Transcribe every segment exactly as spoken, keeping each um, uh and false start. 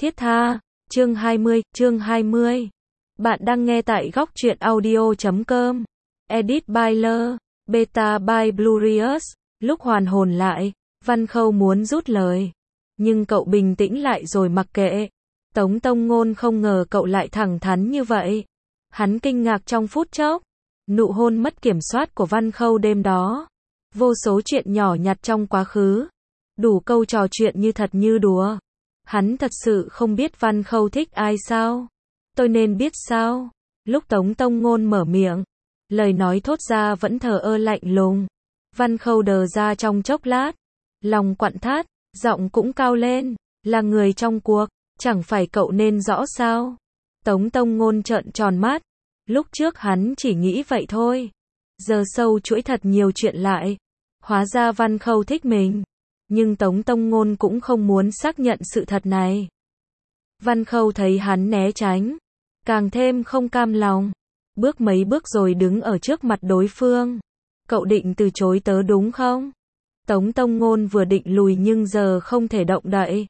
Thiết tha, chương hai mươi, chương hai mươi. Bạn đang nghe tại góc truyện audio chấm com. Edit by L, Beta by Blurious. Lúc hoàn hồn lại, Văn Khâu muốn rút lời. Nhưng cậu bình tĩnh lại rồi mặc kệ. Tống Tông Ngôn không ngờ cậu lại thẳng thắn như vậy. Hắn kinh ngạc trong phút chốc. Nụ hôn mất kiểm soát của Văn Khâu đêm đó. Vô số chuyện nhỏ nhặt trong quá khứ. Đủ câu trò chuyện như thật như đùa. Hắn thật sự không biết Văn Khâu thích ai sao? Tôi nên biết sao? Lúc Tống Tông Ngôn mở miệng, lời nói thốt ra vẫn thờ ơ lạnh lùng. Văn Khâu đờ ra trong chốc lát, lòng quặn thắt, giọng cũng cao lên, là người trong cuộc, chẳng phải cậu nên rõ sao? Tống Tông Ngôn trợn tròn mắt, lúc trước hắn chỉ nghĩ vậy thôi. Giờ sâu chuỗi thật nhiều chuyện lại, hóa ra Văn Khâu thích mình. Nhưng Tống Tông Ngôn cũng không muốn xác nhận sự thật này. Văn Khâu thấy hắn né tránh, càng thêm không cam lòng. Bước mấy bước rồi đứng ở trước mặt đối phương. Cậu định từ chối tớ đúng không? Tống Tông Ngôn vừa định lùi nhưng giờ không thể động đậy.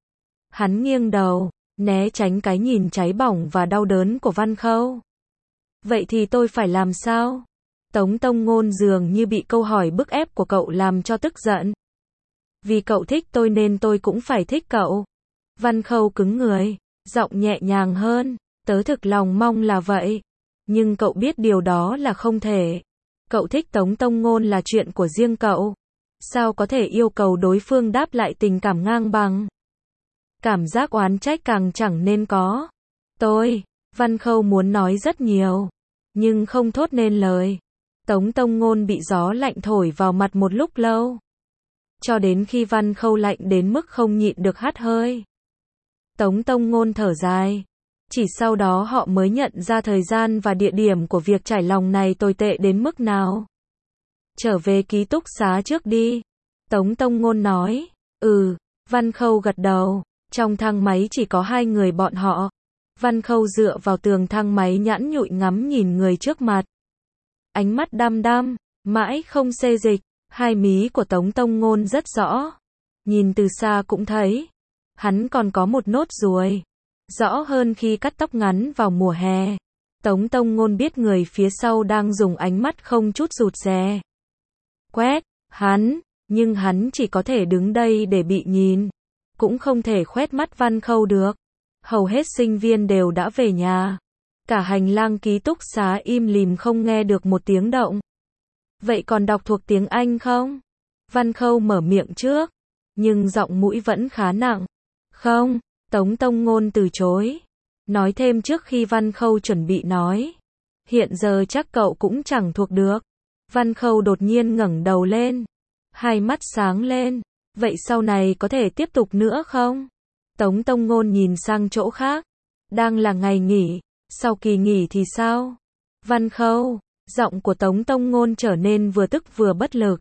Hắn nghiêng đầu, né tránh cái nhìn cháy bỏng và đau đớn của Văn Khâu. Vậy thì tôi phải làm sao? Tống Tông Ngôn dường như bị câu hỏi bức ép của cậu làm cho tức giận. Vì cậu thích tôi nên tôi cũng phải thích cậu. Văn Khâu cứng người, giọng nhẹ nhàng hơn, tớ thực lòng mong là vậy. Nhưng cậu biết điều đó là không thể. Cậu thích Tống Tông Ngôn là chuyện của riêng cậu. Sao có thể yêu cầu đối phương đáp lại tình cảm ngang bằng? Cảm giác oán trách càng chẳng nên có. Tôi, Văn Khâu muốn nói rất nhiều, nhưng không thốt nên lời. Tống Tông Ngôn bị gió lạnh thổi vào mặt một lúc lâu. Cho đến khi Văn Khâu lạnh đến mức không nhịn được hắt hơi. Tống Tông Ngôn thở dài. Chỉ sau đó họ mới nhận ra thời gian và địa điểm của việc trải lòng này tồi tệ đến mức nào. Trở về ký túc xá trước đi. Tống Tông Ngôn nói. Ừ, Văn Khâu gật đầu. Trong thang máy chỉ có hai người bọn họ. Văn Khâu dựa vào tường thang máy nhẵn nhụi ngắm nhìn người trước mặt. Ánh mắt đăm đăm, mãi không xê dịch. Hai mí của Tống Tông Ngôn rất rõ. Nhìn từ xa cũng thấy. Hắn còn có một nốt ruồi. Rõ hơn khi cắt tóc ngắn vào mùa hè. Tống Tông Ngôn biết người phía sau đang dùng ánh mắt không chút rụt rè quét hắn, nhưng hắn chỉ có thể đứng đây để bị nhìn. Cũng không thể khoét mắt Văn Khâu được. Hầu hết sinh viên đều đã về nhà. Cả hành lang ký túc xá im lìm không nghe được một tiếng động. Vậy còn đọc thuộc tiếng Anh không? Văn Khâu mở miệng trước, nhưng giọng mũi vẫn khá nặng. Không, Tống Tông Ngôn từ chối. Nói thêm trước khi Văn Khâu chuẩn bị nói. Hiện giờ chắc cậu cũng chẳng thuộc được. Văn Khâu đột nhiên ngẩng đầu lên. Hai mắt sáng lên. Vậy sau này có thể tiếp tục nữa không? Tống Tông Ngôn nhìn sang chỗ khác. Đang là ngày nghỉ, sau kỳ nghỉ thì sao? Văn Khâu. Giọng của Tống Tông Ngôn trở nên vừa tức vừa bất lực.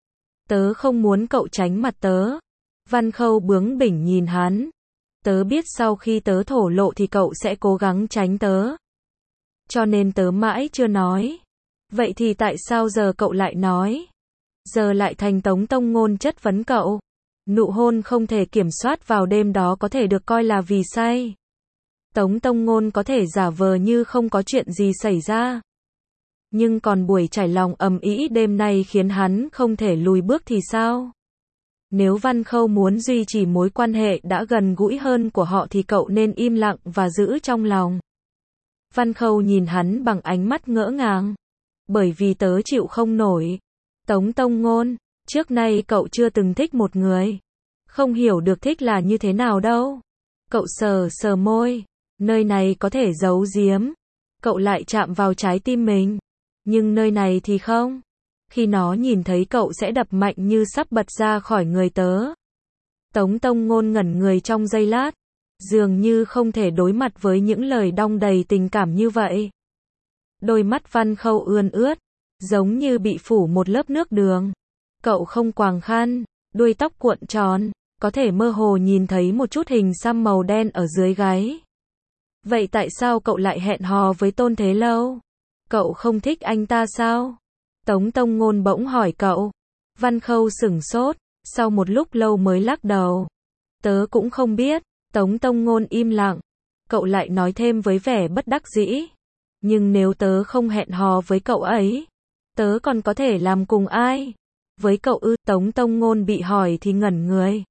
Tớ không muốn cậu tránh mặt tớ. Văn Khâu bướng bỉnh nhìn hắn. Tớ biết sau khi tớ thổ lộ thì cậu sẽ cố gắng tránh tớ. Cho nên tớ mãi chưa nói. Vậy thì tại sao giờ cậu lại nói? Giờ lại thành Tống Tông Ngôn chất vấn cậu. Nụ hôn không thể kiểm soát vào đêm đó có thể được coi là vì say. Tống Tông Ngôn có thể giả vờ như không có chuyện gì xảy ra. Nhưng còn buổi trải lòng ầm ĩ đêm nay khiến hắn không thể lùi bước thì sao? Nếu Văn Khâu muốn duy trì mối quan hệ đã gần gũi hơn của họ thì cậu nên im lặng và giữ trong lòng. Văn Khâu nhìn hắn bằng ánh mắt ngỡ ngàng. Bởi vì tớ chịu không nổi. Tống Tông Ngôn, trước nay cậu chưa từng thích một người. Không hiểu được thích là như thế nào đâu. Cậu sờ sờ môi. Nơi này có thể giấu giếm. Cậu lại chạm vào trái tim mình. Nhưng nơi này thì không. Khi nó nhìn thấy cậu sẽ đập mạnh như sắp bật ra khỏi người tớ. Tống Tông Ngôn ngẩn người trong giây lát. Dường như không thể đối mặt với những lời đong đầy tình cảm như vậy. Đôi mắt Văn Khâu ươn ướt. Giống như bị phủ một lớp nước đường. Cậu không quàng khăn. Đuôi tóc cuộn tròn. Có thể mơ hồ nhìn thấy một chút hình xăm màu đen ở dưới gáy. Vậy tại sao cậu lại hẹn hò với Tôn Thế Lâu? Cậu không thích anh ta sao? Tống Tông Ngôn bỗng hỏi cậu. Văn Khâu sửng sốt, sau một lúc lâu mới lắc đầu. Tớ cũng không biết, Tống Tông Ngôn im lặng. Cậu lại nói thêm với vẻ bất đắc dĩ. Nhưng nếu tớ không hẹn hò với cậu ấy, tớ còn có thể làm cùng ai? Với cậu ư? Tống Tông Ngôn bị hỏi thì ngẩn người.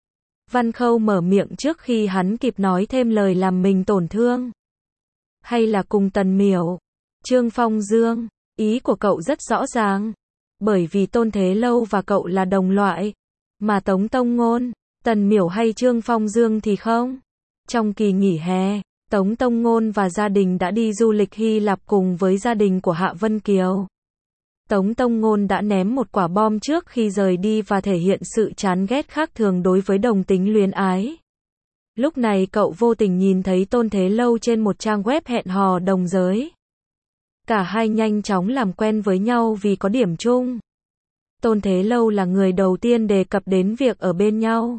Văn Khâu mở miệng trước khi hắn kịp nói thêm lời làm mình tổn thương. Hay là cùng Tần Miểu, Trương Phong Dương? Ý của cậu rất rõ ràng. Bởi vì Tôn Thế Lâu và cậu là đồng loại. Mà Tống Tông Ngôn, Tần Miểu hay Trương Phong Dương thì không. Trong kỳ nghỉ hè, Tống Tông Ngôn và gia đình đã đi du lịch Hy Lạp cùng với gia đình của Hạ Vân Kiều. Tống Tông Ngôn đã ném một quả bom trước khi rời đi và thể hiện sự chán ghét khác thường đối với đồng tính luyến ái. Lúc này cậu vô tình nhìn thấy Tôn Thế Lâu trên một trang web hẹn hò đồng giới. Cả hai nhanh chóng làm quen với nhau vì có điểm chung. Tôn Thế Lâu là người đầu tiên đề cập đến việc ở bên nhau.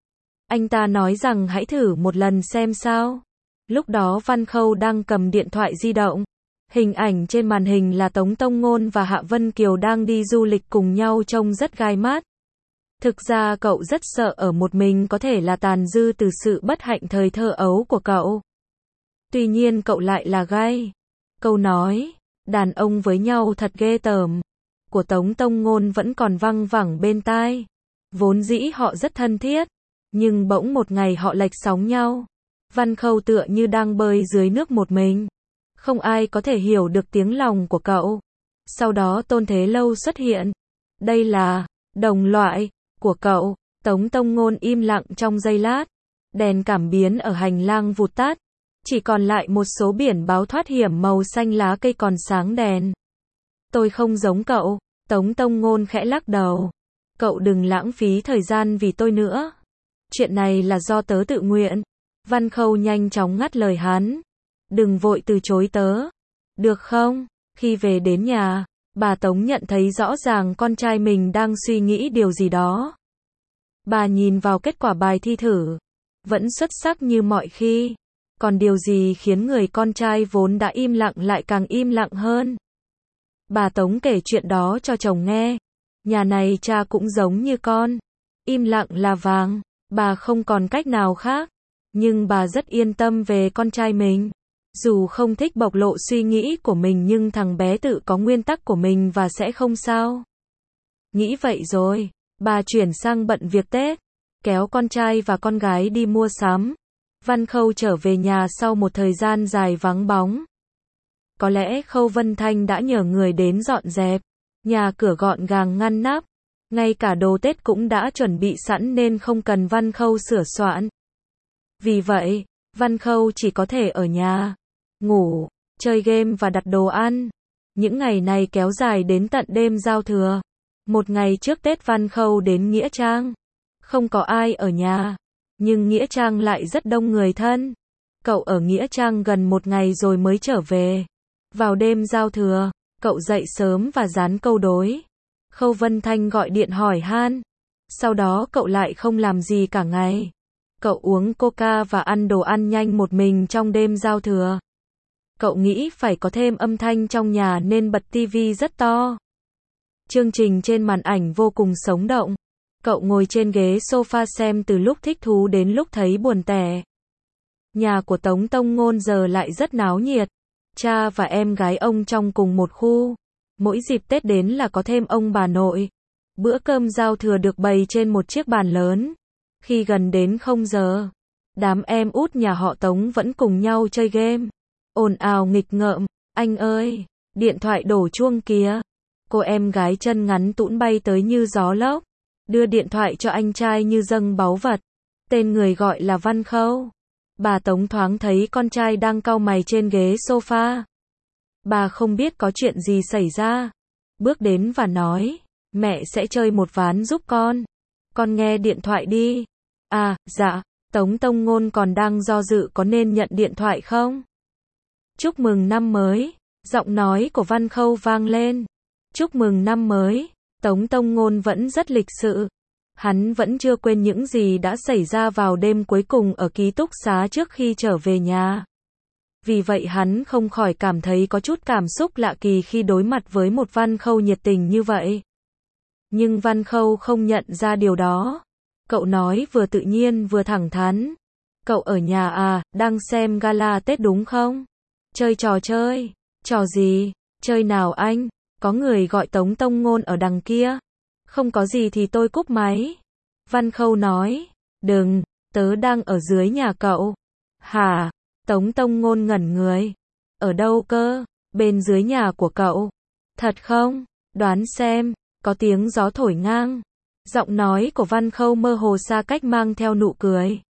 Anh ta nói rằng hãy thử một lần xem sao. Lúc đó Văn Khâu đang cầm điện thoại di động. Hình ảnh trên màn hình là Tống Tông Ngôn và Hạ Vân Kiều đang đi du lịch cùng nhau trông rất gai mắt. Thực ra cậu rất sợ ở một mình có thể là tàn dư từ sự bất hạnh thời thơ ấu của cậu. Tuy nhiên cậu lại là gay. Câu nói, đàn ông với nhau thật ghê tởm, của Tống Tông Ngôn vẫn còn văng vẳng bên tai. Vốn dĩ họ rất thân thiết, nhưng bỗng một ngày họ lệch sóng nhau. Văn Khâu tựa như đang bơi dưới nước một mình. Không ai có thể hiểu được tiếng lòng của cậu. Sau đó Tôn Thế Lâu xuất hiện. Đây là đồng loại của cậu. Tống Tông Ngôn im lặng trong giây lát. Đèn cảm biến ở hành lang vụt tắt. Chỉ còn lại một số biển báo thoát hiểm màu xanh lá cây còn sáng đèn. Tôi không giống cậu. Tống Tông Ngôn khẽ lắc đầu. Cậu đừng lãng phí thời gian vì tôi nữa. Chuyện này là do tớ tự nguyện. Văn Khâu nhanh chóng ngắt lời hắn. Đừng vội từ chối tớ. Được không? Khi về đến nhà, bà Tống nhận thấy rõ ràng con trai mình đang suy nghĩ điều gì đó. Bà nhìn vào kết quả bài thi thử. Vẫn xuất sắc như mọi khi. Còn điều gì khiến người con trai vốn đã im lặng lại càng im lặng hơn? Bà Tống kể chuyện đó cho chồng nghe. Nhà này cha cũng giống như con. Im lặng là vàng. Bà không còn cách nào khác. Nhưng bà rất yên tâm về con trai mình. Dù không thích bộc lộ suy nghĩ của mình nhưng thằng bé tự có nguyên tắc của mình và sẽ không sao. Nghĩ vậy rồi, bà chuyển sang bận việc Tết. Kéo con trai và con gái đi mua sắm. Văn Khâu trở về nhà sau một thời gian dài vắng bóng. Có lẽ Khâu Vân Thanh đã nhờ người đến dọn dẹp. Nhà cửa gọn gàng ngăn nắp. Ngay cả đồ Tết cũng đã chuẩn bị sẵn nên không cần Văn Khâu sửa soạn. Vì vậy, Văn Khâu chỉ có thể ở nhà, ngủ, chơi game và đặt đồ ăn. Những ngày này kéo dài đến tận đêm giao thừa. Một ngày trước Tết Văn Khâu đến Nghĩa Trang. Không có ai ở nhà, nhưng Nghĩa Trang lại rất đông người thân. Cậu ở Nghĩa Trang gần một ngày rồi mới trở về. Vào đêm giao thừa, cậu dậy sớm và dán câu đối. Khâu Vân Thanh gọi điện hỏi han. Sau đó cậu lại không làm gì cả ngày. Cậu uống coca và ăn đồ ăn nhanh một mình trong đêm giao thừa. Cậu nghĩ phải có thêm âm thanh trong nhà nên bật tivi rất to. Chương trình trên màn ảnh vô cùng sống động. Cậu ngồi trên ghế sofa xem từ lúc thích thú đến lúc thấy buồn tẻ. Nhà của Tống Tông Ngôn giờ lại rất náo nhiệt. Cha và em gái ông trong cùng một khu. Mỗi dịp Tết đến là có thêm ông bà nội. Bữa cơm giao thừa được bày trên một chiếc bàn lớn. Khi gần đến không giờ, đám em út nhà họ Tống vẫn cùng nhau chơi game. Ồn ào nghịch ngợm. Anh ơi, điện thoại đổ chuông kìa. Cô em gái chân ngắn tũn bay tới như gió lốc. Đưa điện thoại cho anh trai như dâng báu vật. Tên người gọi là Văn Khâu. Bà Tống thoáng thấy con trai đang cau mày trên ghế sofa. Bà không biết có chuyện gì xảy ra. Bước đến và nói, mẹ sẽ chơi một ván giúp con. Con nghe điện thoại đi. À, dạ. Tống Tông Ngôn còn đang do dự có nên nhận điện thoại không? Chúc mừng năm mới. Giọng nói của Văn Khâu vang lên. Chúc mừng năm mới. Tống Tông Ngôn vẫn rất lịch sự. Hắn vẫn chưa quên những gì đã xảy ra vào đêm cuối cùng ở ký túc xá trước khi trở về nhà. Vì vậy hắn không khỏi cảm thấy có chút cảm xúc lạ kỳ khi đối mặt với một Văn Khâu nhiệt tình như vậy. Nhưng Văn Khâu không nhận ra điều đó. Cậu nói vừa tự nhiên vừa thẳng thắn. Cậu ở nhà à, đang xem gala Tết đúng không? Chơi trò chơi. Trò gì? Chơi nào anh? Có người gọi Tống Tông Ngôn ở đằng kia. Không có gì thì tôi cúp máy. Văn Khâu nói. Đừng, tớ đang ở dưới nhà cậu. Hả? Tống Tông Ngôn ngẩn người. Ở đâu cơ? Bên dưới nhà của cậu. Thật không? Đoán xem. Có tiếng gió thổi ngang. Giọng nói của Văn Khâu mơ hồ xa cách mang theo nụ cười.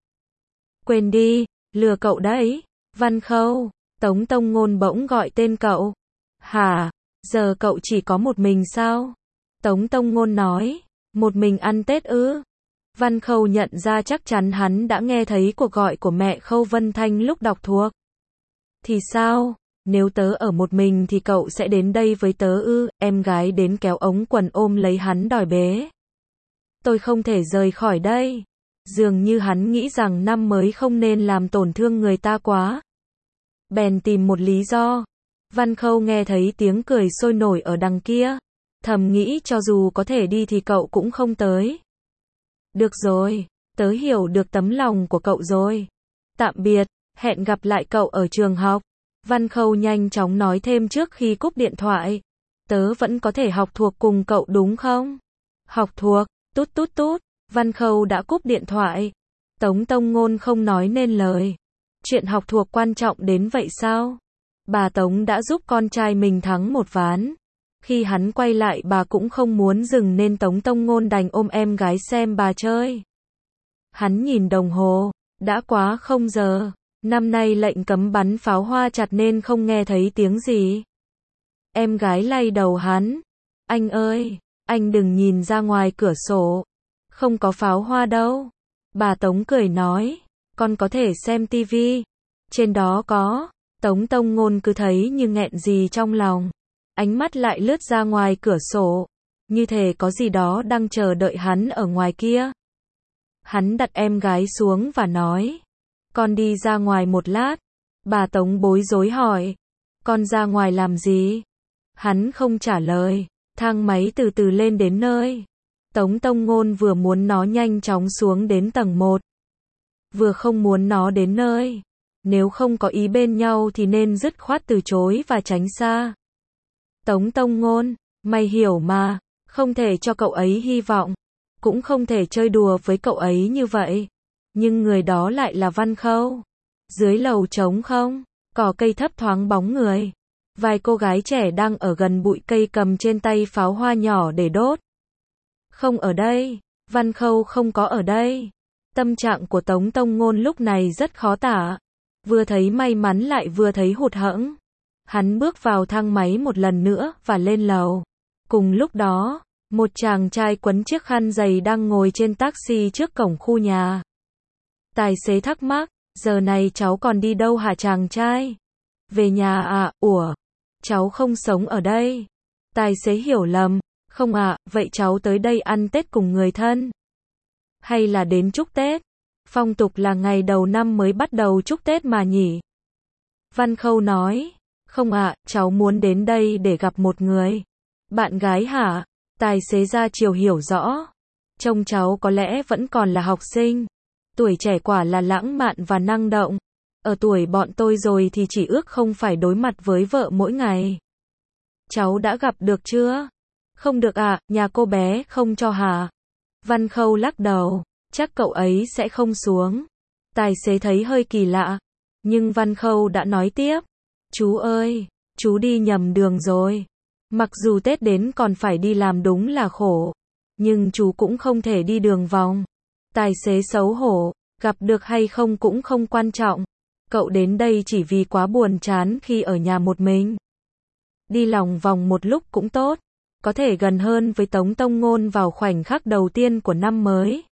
Quên đi, lừa cậu đấy. Văn Khâu. Tống Tông Ngôn bỗng gọi tên cậu. Hả? Giờ cậu chỉ có một mình sao? Tống Tông Ngôn nói. Một mình ăn Tết ư? Văn Khâu nhận ra chắc chắn hắn đã nghe thấy cuộc gọi của mẹ Khâu Vân Thanh lúc đọc thuộc. Thì sao? Nếu tớ ở một mình thì cậu sẽ đến đây với tớ ư? Em gái đến kéo ống quần ôm lấy hắn đòi bế. Tôi không thể rời khỏi đây. Dường như hắn nghĩ rằng năm mới không nên làm tổn thương người ta quá. Bèn tìm một lý do. Văn Khâu nghe thấy tiếng cười sôi nổi ở đằng kia. Thầm nghĩ cho dù có thể đi thì cậu cũng không tới. Được rồi, tớ hiểu được tấm lòng của cậu rồi. Tạm biệt, hẹn gặp lại cậu ở trường học. Văn Khâu nhanh chóng nói thêm trước khi cúp điện thoại. Tớ vẫn có thể học thuộc cùng cậu đúng không? Học thuộc, tút tút tút. Văn Khâu đã cúp điện thoại. Tống Tông Ngôn không nói nên lời. Chuyện học thuộc quan trọng đến vậy sao? Bà Tống đã giúp con trai mình thắng một ván. Khi hắn quay lại bà cũng không muốn dừng nên Tống Tông Ngôn đành ôm em gái xem bà chơi. Hắn nhìn đồng hồ, đã quá không giờ. Năm nay lệnh cấm bắn pháo hoa chặt nên không nghe thấy tiếng gì. Em gái lay đầu hắn. Anh ơi, anh đừng nhìn ra ngoài cửa sổ. Không có pháo hoa đâu. Bà Tống cười nói, con có thể xem tivi. Trên đó có. Tống Tông Ngôn cứ thấy như nghẹn gì trong lòng. Ánh mắt lại lướt ra ngoài cửa sổ. Như thể có gì đó đang chờ đợi hắn ở ngoài kia. Hắn đặt em gái xuống và nói. Con đi ra ngoài một lát. Bà Tống bối rối hỏi. Con ra ngoài làm gì? Hắn không trả lời. Thang máy từ từ lên đến nơi. Tống Tông Ngôn vừa muốn nó nhanh chóng xuống đến tầng một. Vừa không muốn nó đến nơi. Nếu không có ý bên nhau thì nên dứt khoát từ chối và tránh xa. Tống Tông Ngôn, mày hiểu mà, không thể cho cậu ấy hy vọng. Cũng không thể chơi đùa với cậu ấy như vậy. Nhưng người đó lại là Văn Khâu. Dưới lầu trống không, cỏ cây thấp thoáng bóng người. Vài cô gái trẻ đang ở gần bụi cây cầm trên tay pháo hoa nhỏ để đốt. Không ở đây, Văn Khâu không có ở đây. Tâm trạng của Tống Tông Ngôn lúc này rất khó tả. Vừa thấy may mắn lại vừa thấy hụt hẫng. Hắn bước vào thang máy một lần nữa và lên lầu. Cùng lúc đó, một chàng trai quấn chiếc khăn giày đang ngồi trên taxi trước cổng khu nhà. Tài xế thắc mắc, giờ này cháu còn đi đâu hả chàng trai? Về nhà à, ủa? Cháu không sống ở đây. Tài xế hiểu lầm, không ạ, à, vậy cháu tới đây ăn Tết cùng người thân? Hay là đến chúc Tết? Phong tục là ngày đầu năm mới bắt đầu chúc Tết mà nhỉ? Văn Khâu nói, không ạ, à, cháu muốn đến đây để gặp một người. Bạn gái hả? Tài xế ra chiều hiểu rõ. Trông cháu có lẽ vẫn còn là học sinh. Tuổi trẻ quả là lãng mạn và năng động. Ở tuổi bọn tôi rồi thì chỉ ước không phải đối mặt với vợ mỗi ngày. Cháu đã gặp được chưa? Không được à, nhà cô bé không cho hả? Văn Khâu lắc đầu, chắc cậu ấy sẽ không xuống. Tài xế thấy hơi kỳ lạ. Nhưng Văn Khâu đã nói tiếp. Chú ơi, chú đi nhầm đường rồi. Mặc dù Tết đến còn phải đi làm đúng là khổ. Nhưng chú cũng không thể đi đường vòng. Tài xế xấu hổ, gặp được hay không cũng không quan trọng. Cậu đến đây chỉ vì quá buồn chán khi ở nhà một mình. Đi lòng vòng một lúc cũng tốt. Có thể gần hơn với Tống Tông Ngôn vào khoảnh khắc đầu tiên của năm mới.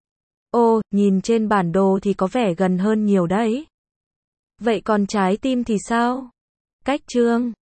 Ô, nhìn trên bản đồ thì có vẻ gần hơn nhiều đấy. Vậy còn trái tim thì sao? Cách chương